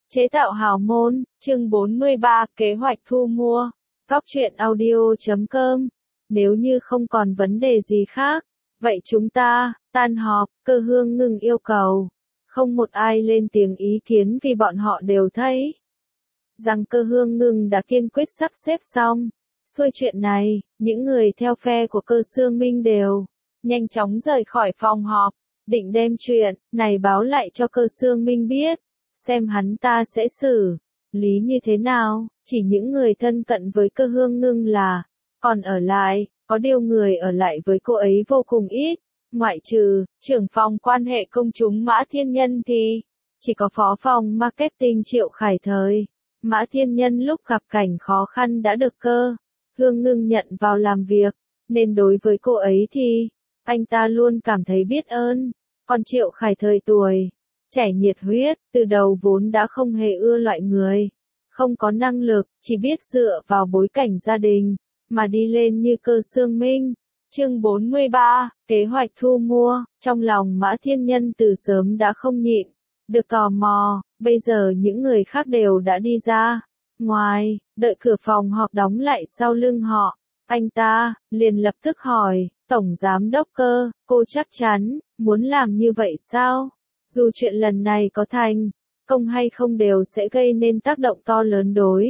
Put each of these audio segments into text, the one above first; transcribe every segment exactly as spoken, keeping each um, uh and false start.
Chế tạo hào môn, chương bốn mươi ba, kế hoạch thu mua. Góc truyện audio chấm com. Nếu như không còn vấn đề gì khác, vậy chúng ta, tan họp, Cơ Hương ngừng yêu cầu. Không một ai lên tiếng ý kiến vì bọn họ đều thấy rằng Cơ Hương ngừng đã kiên quyết sắp xếp xong xuôi chuyện này, những người theo phe của Cơ Xương Minh đều nhanh chóng rời khỏi phòng họp, định đem chuyện này báo lại cho Cơ Xương Minh biết, xem hắn ta sẽ xử lý như thế nào. Chỉ những người thân cận với Cơ Hương ngưng là còn ở lại, có điều người ở lại với cô ấy vô cùng ít, ngoại trừ trưởng phòng quan hệ công chúng Mã Thiên Nhân thì chỉ có phó phòng marketing Triệu Khải Thời. Mã Thiên Nhân lúc gặp cảnh khó khăn đã được Cơ Hương ngưng nhận vào làm việc, nên đối với cô ấy thì anh ta luôn cảm thấy biết ơn. Còn Triệu Khải Thời tuổi trẻ nhiệt huyết, từ đầu vốn đã không hề ưa loại người không có năng lực, chỉ biết dựa vào bối cảnh gia đình mà đi lên như Cơ Xương Minh. Chương bốn mươi ba, kế hoạch thu mua. Trong lòng Mã Thiên Nhân từ sớm đã không nhịn được tò mò, bây giờ những người khác đều đã đi ra ngoài, đợi cửa phòng họp đóng lại sau lưng họ, anh ta liền lập tức hỏi, Tổng Giám đốc Cơ, cô chắc chắn muốn làm như vậy sao? Dù chuyện lần này có thành công hay không đều sẽ gây nên tác động to lớn đối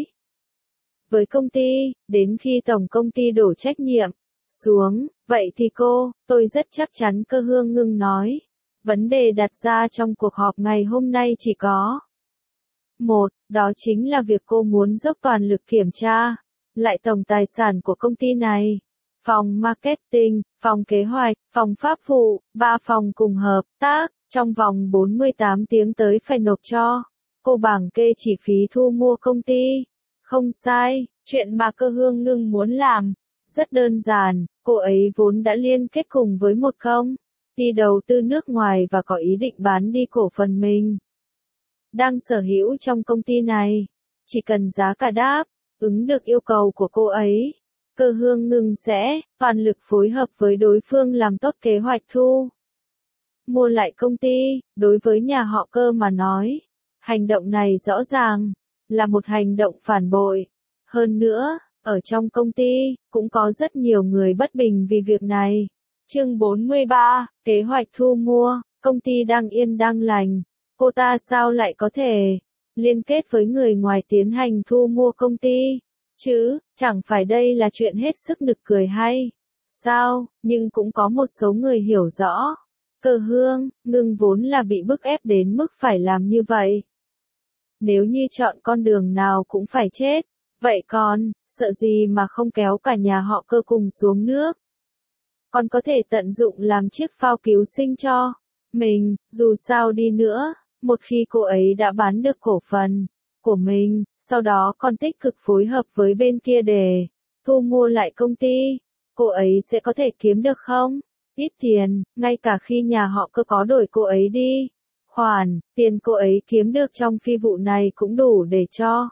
với công ty, đến khi tổng công ty đổ trách nhiệm xuống, vậy thì cô, tôi rất chắc chắn, Cơ Hương ngưng nói. Vấn đề đặt ra trong cuộc họp ngày hôm nay chỉ có một, đó chính là việc cô muốn dốc toàn lực kiểm tra lại tổng tài sản của công ty này. Phòng marketing, phòng kế hoạch, phòng pháp vụ, ba phòng cùng hợp tác, trong vòng bốn mươi tám tiếng tới phải nộp cho cô bảng kê chi phí thu mua công ty. Không sai, chuyện mà Cơ Hương ngưng muốn làm rất đơn giản, cô ấy vốn đã liên kết cùng với một công ty đầu tư nước ngoài và có ý định bán đi cổ phần mình đang sở hữu trong công ty này. Chỉ cần giá cả đáp ứng được yêu cầu của cô ấy, Cơ Hương ngưng sẽ toàn lực phối hợp với đối phương làm tốt kế hoạch thu mua lại công ty. Đối với nhà họ Cơ mà nói, hành động này rõ ràng là một hành động phản bội. Hơn nữa, ở trong công ty cũng có rất nhiều người bất bình vì việc này. Chương bốn mươi ba, kế hoạch thu mua. Công ty đang yên đang lành, cô ta sao lại có thể liên kết với người ngoài tiến hành thu mua công ty chứ? Chẳng phải đây là chuyện hết sức nực cười hay sao? Nhưng cũng có một số người hiểu rõ, Cơ Hương ngưng vốn là bị bức ép đến mức phải làm như vậy. Nếu như chọn con đường nào cũng phải chết, vậy còn sợ gì mà không kéo cả nhà họ Cơ cùng xuống nước? Còn có thể tận dụng làm chiếc phao cứu sinh cho mình. Dù sao đi nữa, một khi cô ấy đã bán được cổ phần của mình, sau đó còn tích cực phối hợp với bên kia để thu mua lại công ty, cô ấy sẽ có thể kiếm được không ít tiền. Ngay cả khi nhà họ Cơ có đổi cô ấy đi, khoản tiền cô ấy kiếm được trong phi vụ này cũng đủ để cho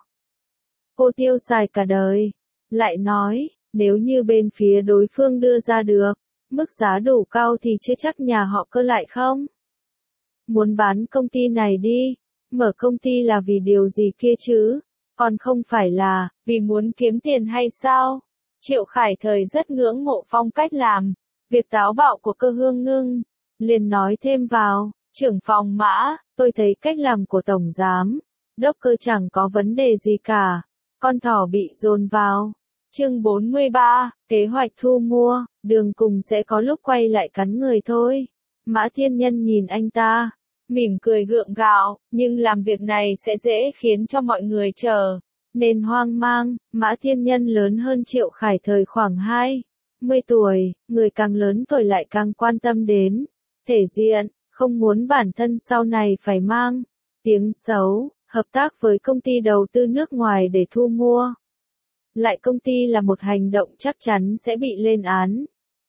cô tiêu xài cả đời. Lại nói, nếu như bên phía đối phương đưa ra được mức giá đủ cao thì chưa chắc nhà họ Cơ lại không muốn bán công ty này đi. Mở công ty là vì điều gì kia chứ? Còn không phải là vì muốn kiếm tiền hay sao? Triệu Khải Thời rất ngưỡng mộ phong cách làm việc táo bạo của Cơ Hương ngưng, liền nói thêm vào, trưởng phòng Mã, tôi thấy cách làm của Tổng Giám đốc Cơ chẳng có vấn đề gì cả. Con thỏ bị dồn vào. Chương bốn mươi ba, kế hoạch thu mua. Đường cùng sẽ có lúc quay lại cắn người thôi. Mã Thiên Nhân nhìn anh ta, mỉm cười gượng gạo, nhưng làm việc này sẽ dễ khiến cho mọi người trở nên hoang mang. Mã Thiên Nhân lớn hơn Triệu Khải Thời khoảng hai mươi tuổi, người càng lớn tuổi lại càng quan tâm đến thể diện, không muốn bản thân sau này phải mang tiếng xấu. Hợp tác với công ty đầu tư nước ngoài để thu mua lại công ty là một hành động chắc chắn sẽ bị lên án.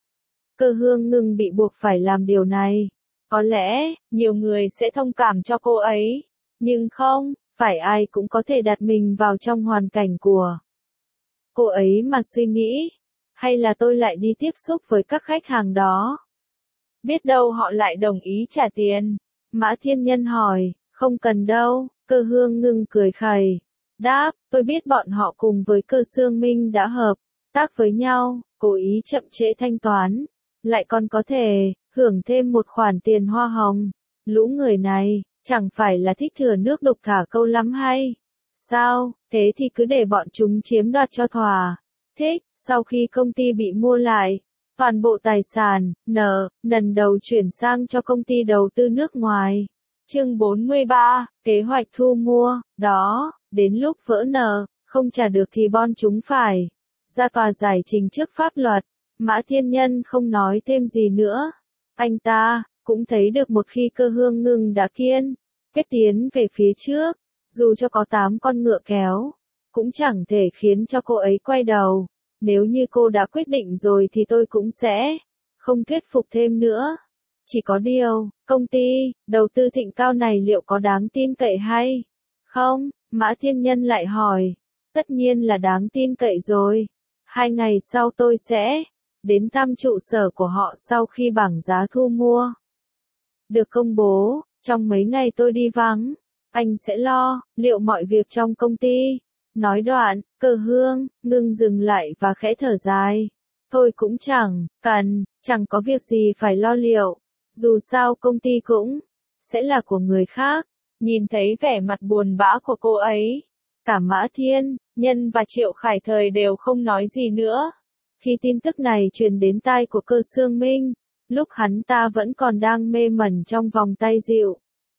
Cơ Hương ngưng bị buộc phải làm điều này. Có lẽ, nhiều người sẽ thông cảm cho cô ấy, nhưng không phải ai cũng có thể đặt mình vào trong hoàn cảnh của cô ấy mà suy nghĩ. Hay là tôi lại đi tiếp xúc với các khách hàng đó? Biết đâu họ lại đồng ý trả tiền. Mã Thiên Nhân hỏi. Không cần đâu, Cơ Hương Ngưng cười khẩy. Đáp, tôi biết bọn họ cùng với Cơ Sương Minh đã hợp tác với nhau, cố ý chậm trễ thanh toán, lại còn có thể hưởng thêm một khoản tiền hoa hồng. Lũ người này, chẳng phải là thích thừa nước đục thả câu lắm hay? Sao, thế thì cứ để bọn chúng chiếm đoạt cho thỏa. Thích, sau khi công ty bị mua lại, toàn bộ tài sản, nợ, lần đầu chuyển sang cho công ty đầu tư nước ngoài. Chương bốn mươi ba, kế hoạch thu mua, đó, đến lúc vỡ nợ, không trả được thì bọn chúng phải ra tòa giải trình trước pháp luật. Mã Thiên Nhân không nói thêm gì nữa. Anh ta cũng thấy được một khi Cơ Hương Ngưng đã kiên quyết tiến về phía trước, dù cho có tám con ngựa kéo, cũng chẳng thể khiến cho cô ấy quay đầu. Nếu như cô đã quyết định rồi thì tôi cũng sẽ không thuyết phục thêm nữa. Chỉ có điều, công ty đầu tư Thịnh Cao này liệu có đáng tin cậy hay không? Mã Thiên Nhân lại hỏi. Tất nhiên là đáng tin cậy rồi. Hai ngày sau tôi sẽ đến thăm trụ sở của họ sau khi bảng giá thu mua được công bố. Trong mấy ngày tôi đi vắng, anh sẽ lo liệu mọi việc trong công ty. Nói đoạn, Cơ Hương Ngưng dừng lại và khẽ thở dài. Tôi cũng chẳng cần, chẳng có việc gì phải lo liệu. Dù sao công ty cũng sẽ là của người khác. Nhìn thấy vẻ mặt buồn bã của cô ấy, cả Mã Thiên Nhân và Triệu Khải Thời đều không nói gì nữa. Khi tin tức này truyền đến tai của Cơ Sương Minh, lúc hắn ta vẫn còn đang mê mẩn trong vòng tay dịu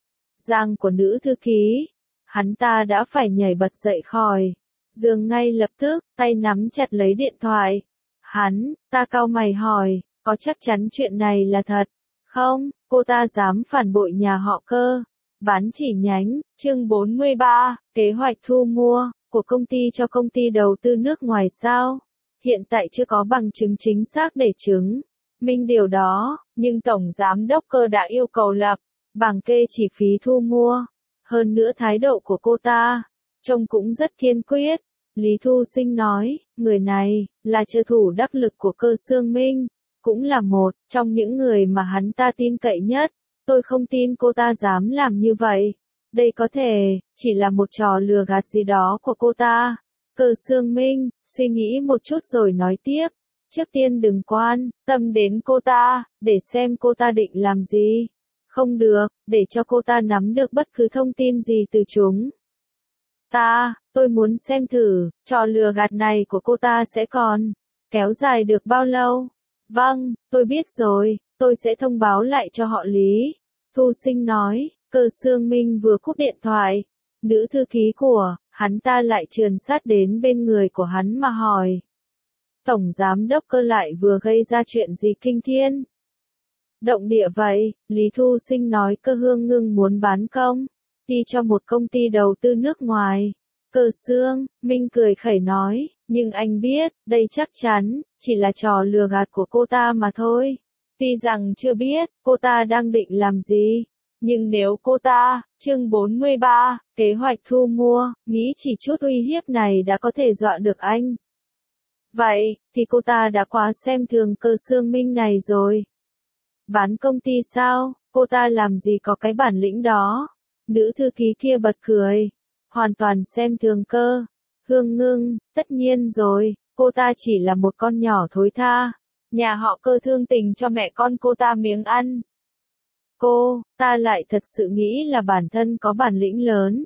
dàng của nữ thư ký, hắn ta đã phải nhảy bật dậy khỏi giường ngay lập tức, tay nắm chặt lấy điện thoại. Hắn ta cau mày hỏi, có chắc chắn chuyện này là thật không? Cô ta dám phản bội nhà họ Cơ. Bán chỉ nhánh, chương bốn mươi ba, kế hoạch thu mua của công ty cho công ty đầu tư nước ngoài sao? Hiện tại chưa có bằng chứng chính xác để chứng minh điều đó, nhưng Tổng Giám đốc Cơ đã yêu cầu lập bảng kê chi phí thu mua. Hơn nữa thái độ của cô ta trông cũng rất kiên quyết. Lý Thu Sinh nói, người này là trợ thủ đắc lực của Cơ Sương Minh, cũng là một trong những người mà hắn ta tin cậy nhất. Tôi không tin cô ta dám làm như vậy. Đây có thể chỉ là một trò lừa gạt gì đó của cô ta. Cơ Sương Minh suy nghĩ một chút rồi nói tiếp. Trước tiên đừng quan tâm đến cô ta, để xem cô ta định làm gì. Không được, để cho cô ta nắm được bất cứ thông tin gì từ chúng ta. Tôi muốn xem thử, trò lừa gạt này của cô ta sẽ còn kéo dài được bao lâu. Vâng, tôi biết rồi, tôi sẽ thông báo lại cho họ Lý. Thu Sinh nói. Cơ Sương Minh vừa cúp điện thoại, nữ thư ký của hắn ta lại trườn sát đến bên người của hắn mà hỏi. Tổng Giám đốc Cơ lại vừa gây ra chuyện gì kinh thiên động địa vậy? Lý Thu Sinh nói Cơ Hương Ngưng muốn bán công ty cho một công ty đầu tư nước ngoài. Cơ Sương Minh cười khẩy nói, nhưng anh biết, đây chắc chắn chỉ là trò lừa gạt của cô ta mà thôi. Tuy rằng chưa biết cô ta đang định làm gì, nhưng nếu cô ta, chương bốn mươi ba, kế hoạch thu mua, nghĩ chỉ chút uy hiếp này đã có thể dọa được anh. Vậy, thì cô ta đã quá xem thường Cơ Sương Minh này rồi. Bán công ty sao, cô ta làm gì có cái bản lĩnh đó. Nữ thư ký kia bật cười, hoàn toàn xem thường Cơ Hương Ngưng. Tất nhiên rồi, cô ta chỉ là một con nhỏ thối tha. Nhà họ Cơ thương tình cho mẹ con cô ta miếng ăn. Cô ta lại thật sự nghĩ là bản thân có bản lĩnh lớn.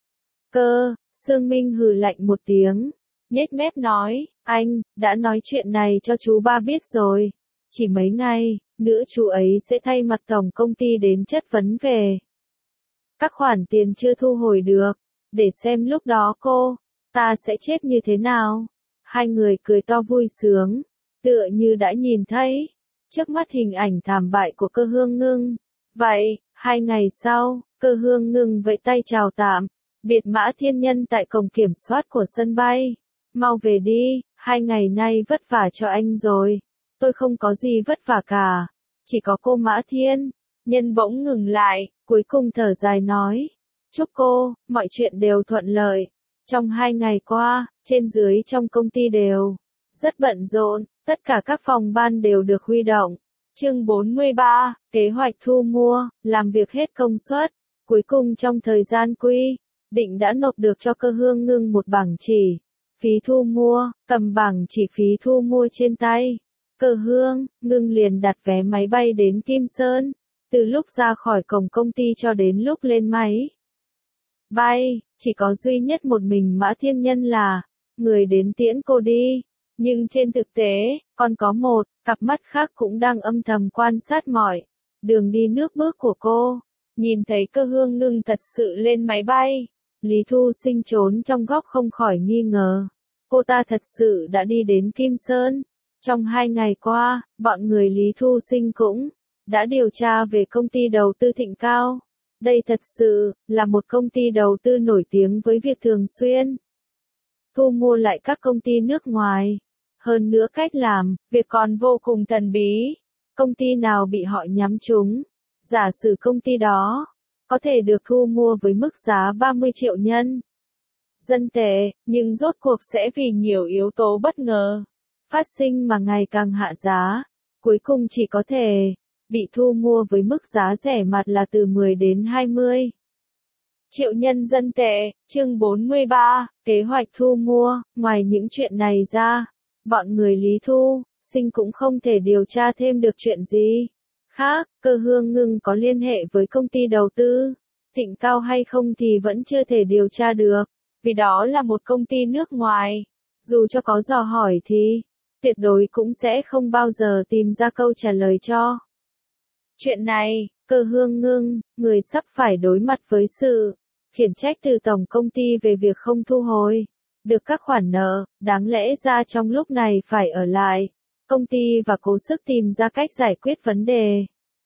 Cơ Sương Minh hừ lạnh một tiếng, nhếch mép nói, anh đã nói chuyện này cho chú ba biết rồi. Chỉ mấy ngày nữa chú ấy sẽ thay mặt tổng công ty đến chất vấn về các khoản tiền chưa thu hồi được, để xem lúc đó cô ta sẽ chết như thế nào. Hai người cười to vui sướng, tựa như đã nhìn thấy trước mắt hình ảnh thảm bại của Cơ Hương Ngưng. Vậy, hai ngày sau, Cơ Hương Ngưng vẫy tay chào tạm biệt Mã Thiên Nhân tại cổng kiểm soát của sân bay. Mau về đi, hai ngày nay vất vả cho anh rồi. Tôi không có gì vất vả cả, chỉ có cô. Mã Thiên Nhân bỗng ngừng lại, cuối cùng thở dài nói, chúc cô mọi chuyện đều thuận lợi. Trong hai ngày qua, trên dưới trong công ty đều rất bận rộn, tất cả các phòng ban đều được huy động. Chương bốn mươi ba, kế hoạch thu mua, làm việc hết công suất. Cuối cùng trong thời gian quy định đã nộp được cho Cơ Hương Ngưng một bảng chỉ phí thu mua, cầm bảng chỉ phí thu mua trên tay. Cơ Hương Ngưng liền đặt vé máy bay đến Kim Sơn, từ lúc ra khỏi cổng công ty cho đến lúc lên máy bay, chỉ có duy nhất một mình Mã Thiên Nhân là người đến tiễn cô đi, nhưng trên thực tế, còn có một cặp mắt khác cũng đang âm thầm quan sát mọi đường đi nước bước của cô. Nhìn thấy Cơ Hương Ngưng thật sự lên máy bay, Lý Thu Sinh trốn trong góc không khỏi nghi ngờ. Cô ta thật sự đã đi đến Kim Sơn. Trong hai ngày qua, bọn người Lý Thu Sinh cũng đã điều tra về công ty đầu tư Thịnh Cao. Đây thật sự là một công ty đầu tư nổi tiếng với việc thường xuyên thu mua lại các công ty nước ngoài. Hơn nữa cách làm, việc còn vô cùng thần bí. Công ty nào bị họ nhắm trúng, giả sử công ty đó có thể được thu mua với mức giá ba mươi triệu nhân dân tệ, nhưng rốt cuộc sẽ vì nhiều yếu tố bất ngờ phát sinh mà ngày càng hạ giá, cuối cùng chỉ có thể bị thu mua với mức giá rẻ mạt là từ mười đến hai mươi triệu nhân dân tệ. Chương bốn mươi ba, kế hoạch thu mua. Ngoài những chuyện này ra, bọn người Lý Thu Sinh cũng không thể điều tra thêm được chuyện gì khác. Cơ Hương Ngưng có liên hệ với công ty đầu tư Thịnh Cao hay không thì vẫn chưa thể điều tra được, vì đó là một công ty nước ngoài. Dù cho có dò hỏi thì tuyệt đối cũng sẽ không bao giờ tìm ra câu trả lời cho chuyện này. Cơ Hương Ngưng, người sắp phải đối mặt với sự khiển trách từ tổng công ty về việc không thu hồi được các khoản nợ, đáng lẽ ra trong lúc này phải ở lại công ty và cố sức tìm ra cách giải quyết vấn đề.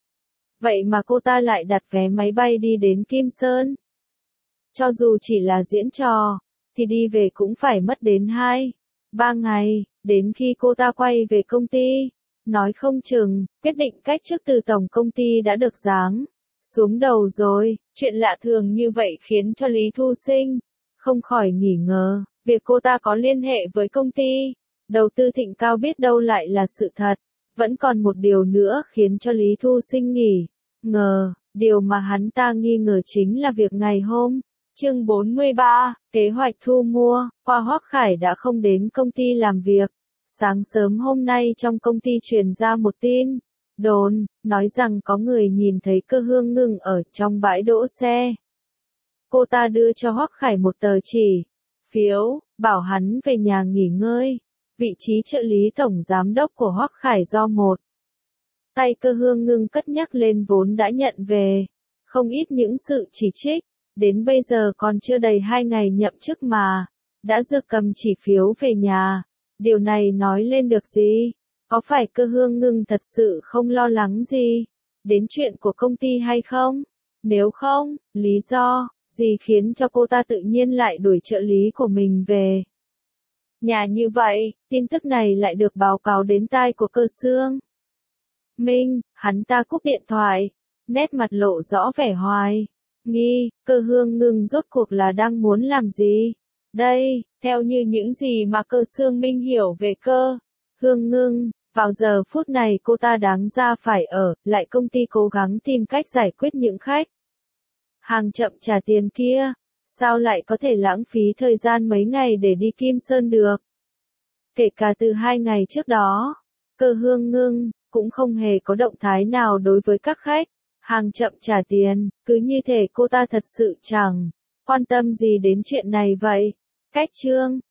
Vậy mà cô ta lại đặt vé máy bay đi đến Kim Sơn. Cho dù chỉ là diễn trò, thì đi về cũng phải mất đến hai, ba ngày, đến khi cô ta quay về công ty. Nói không chừng, quyết định cách chức từ tổng công ty đã được giáng xuống đầu rồi. Chuyện lạ thường như vậy khiến cho Lý Thu Sinh không khỏi nghi ngờ, việc cô ta có liên hệ với công ty đầu tư Thịnh Cao biết đâu lại là sự thật. Vẫn còn một điều nữa khiến cho Lý Thu Sinh nghi ngờ, điều mà hắn ta nghi ngờ chính là việc ngày hôm. Chương bốn mươi ba, kế hoạch thu mua. Hoa Hoắc Khải đã không đến công ty làm việc. Sáng sớm hôm nay trong công ty truyền ra một tin đồn, nói rằng có người nhìn thấy Cơ Hương Ngưng ở trong bãi đỗ xe. Cô ta đưa cho Hoắc Khải một tờ chỉ phiếu, bảo hắn về nhà nghỉ ngơi. Vị trí trợ lý tổng giám đốc của Hoắc Khải do một tay Cơ Hương Ngưng cất nhắc lên vốn đã nhận về không ít những sự chỉ trích. Đến bây giờ còn chưa đầy hai ngày nhậm chức mà đã giơ cầm chỉ phiếu về nhà. Điều này nói lên được gì? Có phải Cơ Hương Ngưng thật sự không lo lắng gì đến chuyện của công ty hay không? Nếu không, lý do gì khiến cho cô ta tự nhiên lại đuổi trợ lý của mình về nhà như vậy? Tin tức này lại được báo cáo đến tai của Cơ Xương Minh. Hắn ta cúp điện thoại, nét mặt lộ rõ vẻ hoài nghi. Cơ Hương Ngưng rốt cuộc là đang muốn làm gì đây? Theo như những gì mà Cơ Xương Minh hiểu về Cơ Hương Ngưng, vào giờ phút này cô ta đáng ra phải ở lại công ty cố gắng tìm cách giải quyết những khách hàng chậm trả tiền kia. Sao lại có thể lãng phí thời gian mấy ngày để đi Kim Sơn được? Kể cả từ hai ngày trước đó, Cơ Hương Ngưng cũng không hề có động thái nào đối với các khách hàng chậm trả tiền, cứ như thể cô ta thật sự chẳng quan tâm gì đến chuyện này vậy. Cách chương